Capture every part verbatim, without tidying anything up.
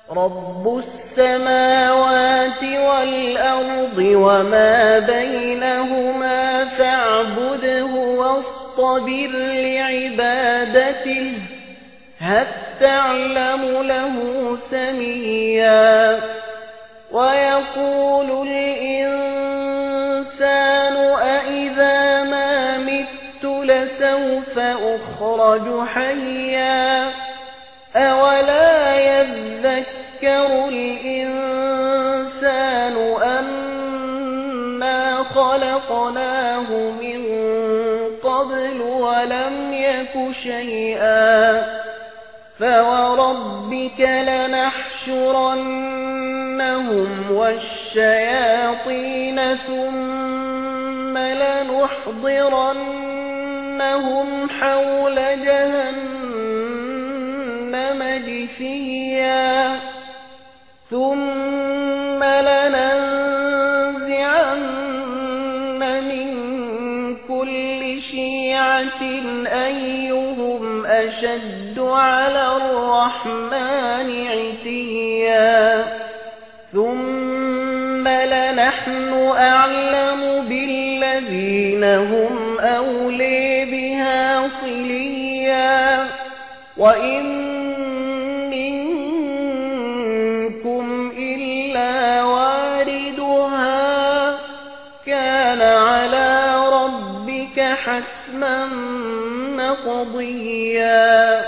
رب السماوات والأرض وما بينهما فاعبده واصطبر لعبادته هل تعلم له سميا ويقول الإنسان أإذا ما مت لسوف أخرج حيا أولا يذكر الإنسان أنا خلقناه من قبل ولم يك شيئا فوربك لنحشرنهم والشياطين ثم لنحضرنهم حول جهنم جثيا ثم لننزعن من كل شيعة أيهم أشد على الرحمن عتيا ثم لنحن أعلم بالذين هم أولي بها صليا وإن منكم إلا واردها كان على ربك حتما مقضيا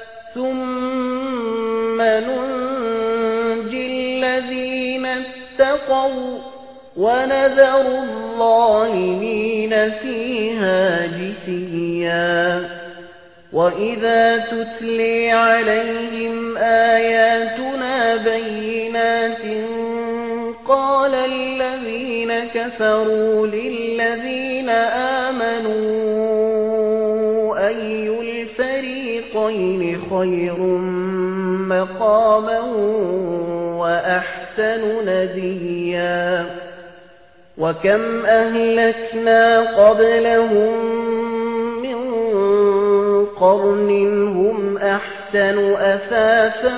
ثم ننجي الذين اتقوا ونذر الظالمين فيها جثيا وإذا تتلي عليهم آياتنا بينات قال الذين كفروا للذين آمنوا أي الفريقين خير مقاما وأحسن نديا وكم أهلكنا قبلهم من قرن هم أحسن أثاثا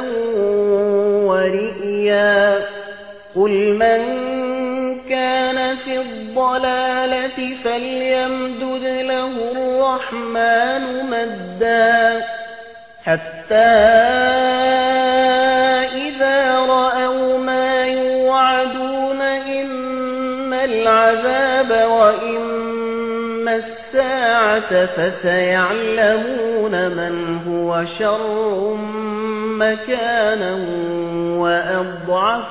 ورئيا قل من كان في الضلالة فليمدد له الرحمن مدا حتى إذا رأوا ما يوعدون إما العذاب وإما الساعة فسيعلمون من هو شر مكانا وأضعف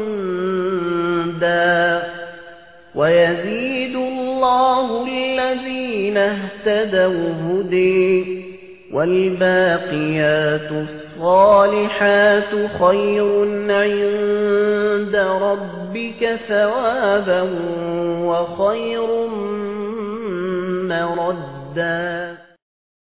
جندا ويزيد الله الذين اهتدوا هدي والباقيات الصالحات خير عند ربك ثوابا وخير مردا